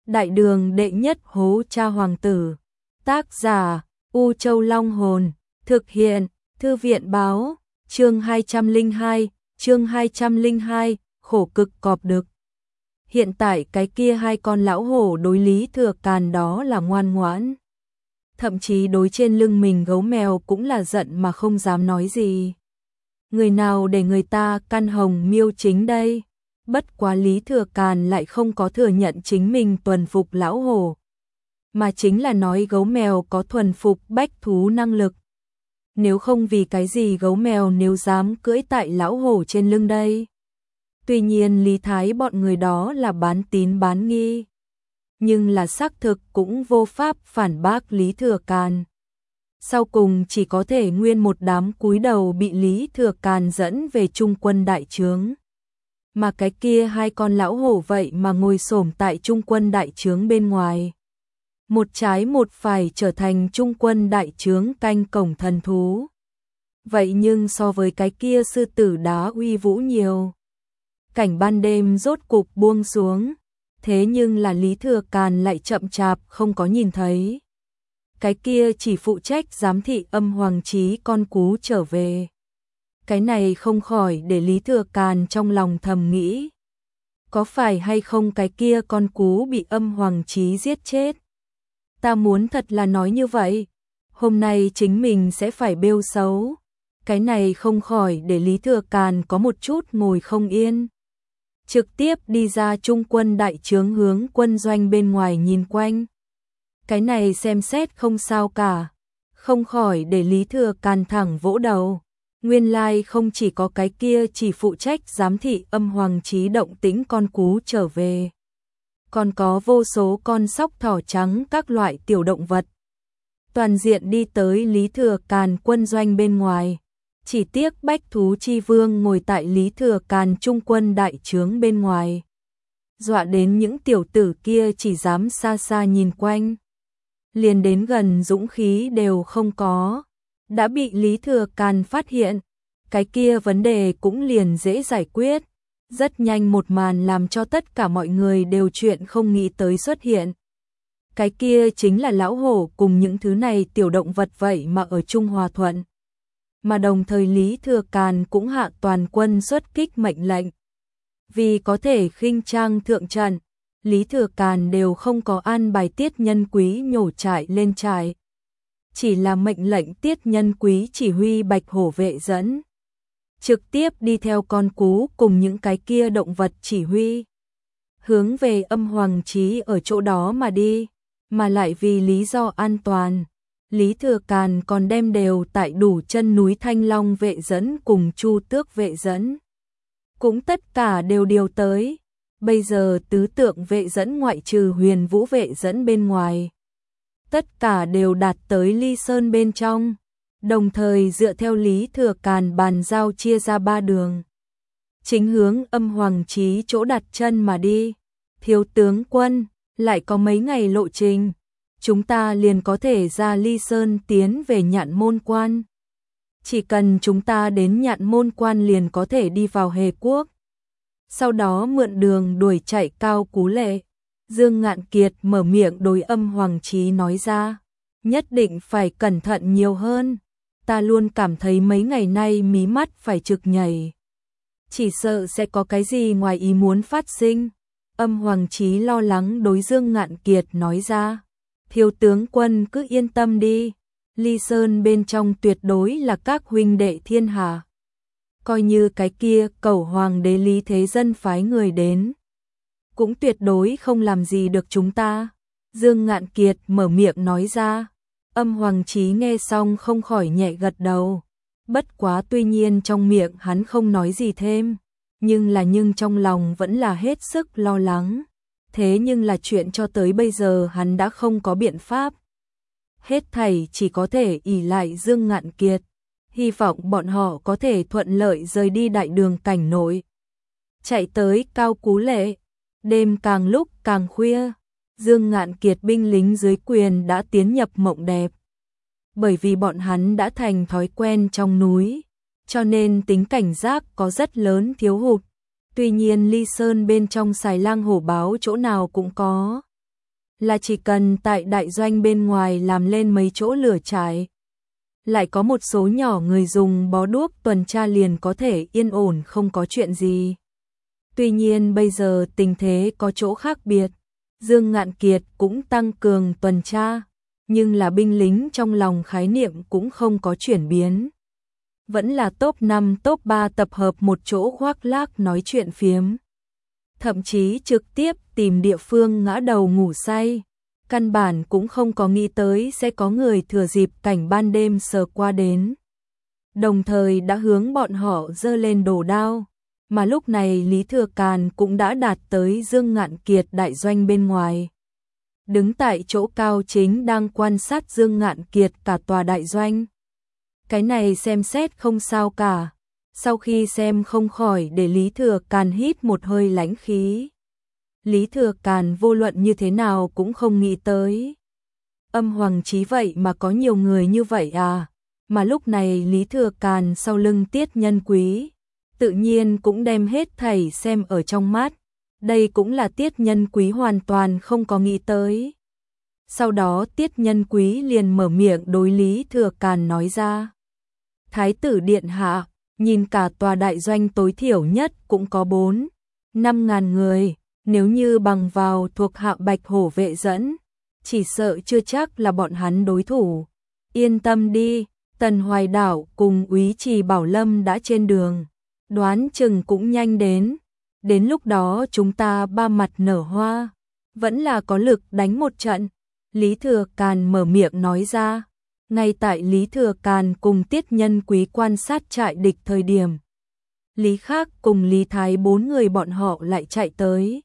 Đại đường đệ nhất hố cha hoàng tử. Tác giả U Châu Long Hồn. Thực hiện Thư viện báo. Chương 202, khổ cực cọp đực. Hiện tại cái kia hai con lão hổ đối Lý Thừa Càn đó là ngoan ngoãn. Thậm chí đối trên lưng mình gấu mèo cũng là giận mà không dám nói gì. Người nào để người ta căn hồng miêu chính đây? Bất quá Lý Thừa Càn lại không có thừa nhận chính mình thuần phục lão hổ, mà chính là nói gấu mèo có thuần phục bách thú năng lực. Nếu không vì cái gì gấu mèo nếu dám cưỡi tại lão hổ trên lưng đây? Tuy nhiên Lý Thái bọn người đó là bán tín bán nghi, nhưng là xác thực cũng vô pháp phản bác Lý Thừa Càn. Sau cùng chỉ có thể nguyên một đám cúi đầu bị Lý Thừa Càn dẫn về trung quân đại trướng. Mà cái kia hai con lão hổ vậy mà ngồi xổm tại trung quân đại trướng bên ngoài. Một trái một phải trở thành trung quân đại trướng canh cổng thần thú. Vậy nhưng so với cái kia sư tử đá uy vũ nhiều. Cảnh ban đêm rốt cục buông xuống, thế nhưng là Lý Thừa Càn lại chậm chạp không có nhìn thấy. Cái kia chỉ phụ trách giám thị Âm Hoàng Chí con cú trở về. Cái này không khỏi để Lý Thừa Càn trong lòng thầm nghĩ. Có phải hay không cái kia con cú bị Âm Hoàng Chí giết chết? Ta muốn thật là nói như vậy, hôm nay chính mình sẽ phải bêu xấu. Cái này không khỏi để Lý Thừa Càn có một chút ngồi không yên. Trực tiếp đi ra trung quân đại trướng hướng quân doanh bên ngoài nhìn quanh. Cái này xem xét không sao cả, không khỏi để Lý Thừa Càn thẳng vỗ đầu. Nguyên lai không chỉ có cái kia chỉ phụ trách giám thị Âm Hoàng Chí động tĩnh con cú trở về, còn có vô số con sóc thỏ trắng các loại tiểu động vật. Toàn diện đi tới Lý Thừa Càn quân doanh bên ngoài. Chỉ tiếc bách thú chi vương ngồi tại Lý Thừa Càn trung quân đại trướng bên ngoài. Dọa đến những tiểu tử kia chỉ dám xa xa nhìn quanh. Liền đến gần dũng khí đều không có. Đã bị Lý Thừa Càn phát hiện. Cái kia vấn đề cũng liền dễ giải quyết. Rất nhanh một màn làm cho tất cả mọi người đều chuyện không nghĩ tới xuất hiện. Cái kia chính là lão hổ cùng những thứ này tiểu động vật vậy mà ở Trung Hòa Thuận. Mà đồng thời Lý Thừa Càn cũng hạ toàn quân xuất kích mệnh lệnh. Vì có thể khinh trang thượng trận, Lý Thừa Càn đều không có an bài Tiết Nhân Quý nhổ trại lên trại. Chỉ là mệnh lệnh Tiết Nhân Quý chỉ huy bạch hổ vệ dẫn. Trực tiếp đi theo con cú cùng những cái kia động vật chỉ huy. Hướng về Âm Hoàng Chí ở chỗ đó mà đi, mà lại vì lý do an toàn. Lý Thừa Càn còn đem đều tại đủ chân núi Thanh Long vệ dẫn cùng Chu Tước vệ dẫn. Cũng tất cả đều điều tới. Bây giờ tứ tượng vệ dẫn ngoại trừ Huyền Vũ vệ dẫn bên ngoài. Tất cả đều đạt tới Ly Sơn bên trong. Đồng thời dựa theo Lý Thừa Càn bàn giao chia ra 3 đường. Chính hướng Âm Hoàng Chí chỗ đặt chân mà đi. Thiếu tướng quân, lại có mấy ngày lộ trình. Chúng ta liền có thể ra Ly Sơn tiến về Nhạn Môn Quan. Chỉ cần chúng ta đến Nhạn Môn Quan liền có thể đi vào Hề Quốc. Sau đó mượn đường đuổi chạy Cao Cú Lệ. Dương Ngạn Kiệt mở miệng đối Âm Hoàng Chí nói ra. Nhất định phải cẩn thận nhiều hơn. Ta luôn cảm thấy mấy ngày nay mí mắt phải trực nhảy. Chỉ sợ sẽ có cái gì ngoài ý muốn phát sinh. Âm Hoàng Chí lo lắng đối Dương Ngạn Kiệt nói ra. Thiếu tướng quân cứ yên tâm đi. Ly Sơn bên trong tuyệt đối là các huynh đệ thiên hạ. Coi như cái kia Cẩu Hoàng đế Lý Thế Dân phái người đến, cũng tuyệt đối không làm gì được chúng ta. Dương Ngạn Kiệt mở miệng nói ra. Âm Hoàng Chí nghe xong không khỏi nhẹ gật đầu. Bất quá tuy nhiên trong miệng hắn không nói gì thêm, nhưng trong lòng vẫn là hết sức lo lắng. Thế nhưng là chuyện cho tới bây giờ hắn đã không có biện pháp. Hết thảy chỉ có thể ỷ lại Dương Ngạn Kiệt. Hy vọng bọn họ có thể thuận lợi rời đi đại đường cảnh nội. Chạy tới Cao Cú Lệ. Đêm càng lúc càng khuya. Dương Ngạn Kiệt binh lính dưới quyền đã tiến nhập mộng đẹp. Bởi vì bọn hắn đã thành thói quen trong núi, cho nên tính cảnh giác có rất lớn thiếu hụt. Tuy nhiên Ly Sơn bên trong xài lang hổ báo chỗ nào cũng có. là chỉ cần tại đại doanh bên ngoài làm lên mấy chỗ lửa trại, lại có một số nhỏ người dùng bó đuốc tuần tra liền có thể yên ổn không có chuyện gì. Tuy nhiên bây giờ tình thế có chỗ khác biệt, Dương Ngạn Kiệt cũng tăng cường tuần tra, nhưng là binh lính trong lòng khái niệm cũng không có chuyển biến. Vẫn là top 5 top 3 tập hợp một chỗ khoác lác nói chuyện phiếm. Thậm chí trực tiếp tìm địa phương ngã đầu ngủ say. Căn bản cũng không có nghĩ tới sẽ có người thừa dịp cảnh ban đêm sờ qua đến. Đồng thời đã hướng bọn họ giơ lên đồ đao. Mà lúc này Lý Thừa Càn cũng đã đạt tới Dương Ngạn Kiệt đại doanh bên ngoài. Đứng tại chỗ cao chính đang quan sát Dương Ngạn Kiệt cả tòa đại doanh. Cái này xem xét không sao cả. Sau khi xem không khỏi để Lý Thừa Càn hít một hơi lãnh khí. Lý Thừa Càn vô luận như thế nào cũng không nghĩ tới. Âm Hoàng Chí vậy mà có nhiều người như vậy à. Mà lúc này Lý Thừa Càn sau lưng Tiết Nhân Quý, tự nhiên cũng đem hết thảy xem ở trong mắt. Đây cũng là Tiết Nhân Quý hoàn toàn không có nghĩ tới. Sau đó Tiết Nhân Quý liền mở miệng đối Lý Thừa Càn nói ra. Thái tử điện hạ, nhìn cả tòa đại doanh tối thiểu nhất cũng có 4-5 ngàn người. Nếu như bằng vào thuộc hạ Bạch Hổ vệ dẫn, chỉ sợ chưa chắc là bọn hắn đối thủ. Yên tâm đi, Tần Hoài Đảo cùng Úy Trì Bảo Lâm đã trên đường, đoán chừng cũng nhanh đến. Đến lúc đó chúng ta ba mặt nở hoa, vẫn là có lực đánh một trận. Lý Thừa Càn mở miệng nói ra. Ngay tại Lý Thừa Càn cùng Tiết Nhân Quý quan sát trại địch thời điểm, Lý Khác cùng Lý Thái 4 người bọn họ lại chạy tới.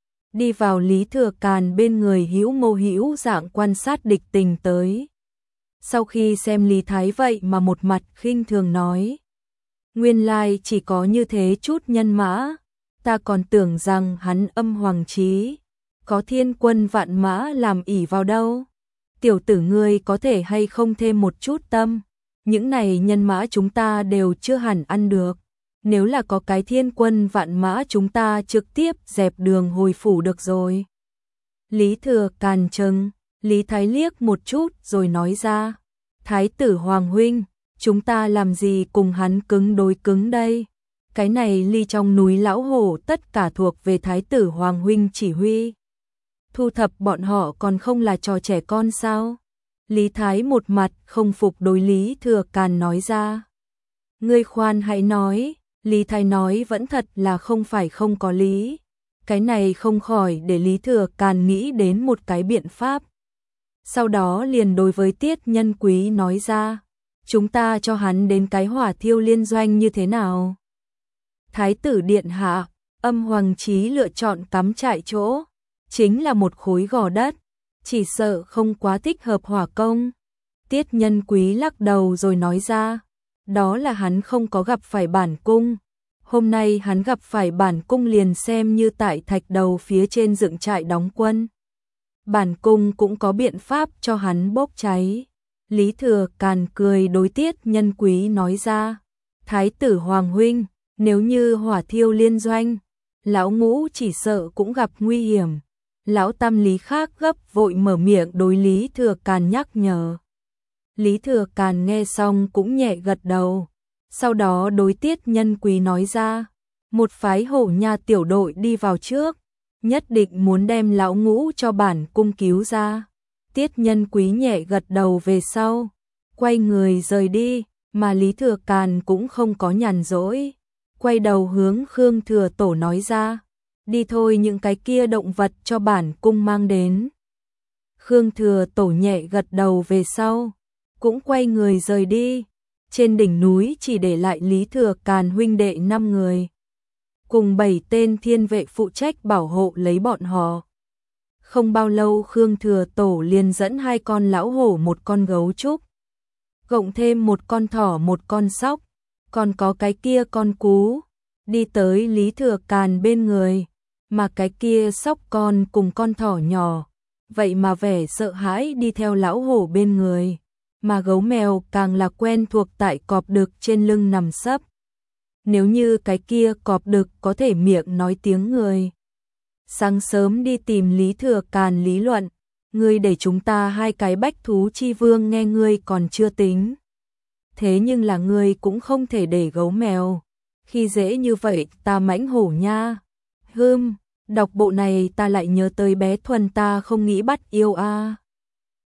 Đi vào Lý Thừa Càn bên người Hữu Mô Hữu Dạng quan sát địch tình tới. Sau khi xem Lý Thái vậy mà một mặt khinh thường nói. Nguyên lai chỉ có như thế chút nhân mã, ta còn tưởng rằng hắn Âm Hoàng Chí, có thiên quân vạn mã làm ỷ vào đâu. Tiểu tử ngươi có thể hay không thêm một chút tâm, những này nhân mã chúng ta đều chưa hẳn ăn được. Nếu là có cái thiên quân vạn mã chúng ta trực tiếp dẹp đường hồi phủ được rồi. Lý Thừa Càn trừng Lý Thái liếc một chút rồi nói ra. Thái tử Hoàng huynh, chúng ta làm gì cùng hắn cứng đối cứng đây? Cái này ly trong núi Lão Hổ tất cả thuộc về Thái tử Hoàng huynh chỉ huy. Thu thập bọn họ còn không là trò trẻ con sao? Lý Thái một mặt không phục đối Lý Thừa Càn nói ra. Ngươi khoan hãy nói. Lý Thái nói vẫn thật là không phải không có lý. Cái này không khỏi để Lý Thừa Càn nghĩ đến một cái biện pháp. Sau đó liền đối với Tiết Nhân Quý nói ra. Chúng ta cho hắn đến cái hỏa thiêu liên doanh như thế nào? Thái tử điện hạ, Âm Hoàng Chí lựa chọn cắm trại chỗ. Chính là một khối gò đất. Chỉ sợ không quá thích hợp hỏa công. Tiết Nhân Quý lắc đầu rồi nói ra. Đó là hắn không có gặp phải bản cung. Hôm nay hắn gặp phải bản cung liền xem như tại thạch đầu phía trên dựng trại đóng quân. Bản cung cũng có biện pháp cho hắn bốc cháy. Lý Thừa Càn cười đối Tiết Nhân Quý nói ra. Thái tử Hoàng huynh, nếu như hỏa thiêu liên doanh, lão ngũ chỉ sợ cũng gặp nguy hiểm. Lão Tam Lý Khác gấp vội mở miệng đối Lý Thừa Càn nhắc nhở. Lý Thừa Càn nghe xong cũng nhẹ gật đầu. Sau đó đối Tiết Nhân Quý nói ra. Một phái Hổ Nha tiểu đội đi vào trước. Nhất định muốn đem lão ngũ cho bản cung cứu ra. Tiết Nhân Quý nhẹ gật đầu về sau. Quay người rời đi. Mà Lý Thừa Càn cũng không có nhàn rỗi. Quay đầu hướng Khương Thừa Tổ nói ra. Đi thôi những cái kia động vật cho bản cung mang đến. Khương Thừa Tổ nhẹ gật đầu về sau. Cũng quay người rời đi. Trên đỉnh núi chỉ để lại Lý Thừa Càn huynh đệ 5 người. Cùng 7 tên thiên vệ phụ trách bảo hộ lấy bọn họ. Không bao lâu Khương Thừa Tổ liền dẫn 2 con lão hổ, 1 con gấu trúc. Cộng thêm 1 con thỏ, 1 con sóc. Còn có cái kia con cú. Đi tới Lý Thừa Càn bên người. Mà cái kia sóc con cùng con thỏ nhỏ. Vậy mà vẻ sợ hãi đi theo lão hổ bên người. Mà gấu mèo càng là quen thuộc tại cọp đực trên lưng nằm sấp. Nếu như cái kia cọp đực có thể miệng nói tiếng người. Sáng sớm đi tìm Lý Thừa Càn lý luận, Ngươi để chúng ta hai cái bách thú chi vương nghe ngươi còn chưa tính. Thế nhưng là ngươi cũng không thể để gấu mèo khi dễ như vậy ta mãnh hổ nha. Đọc bộ này ta lại nhớ tới bé Thuần ta không nghĩ bắt yêu a.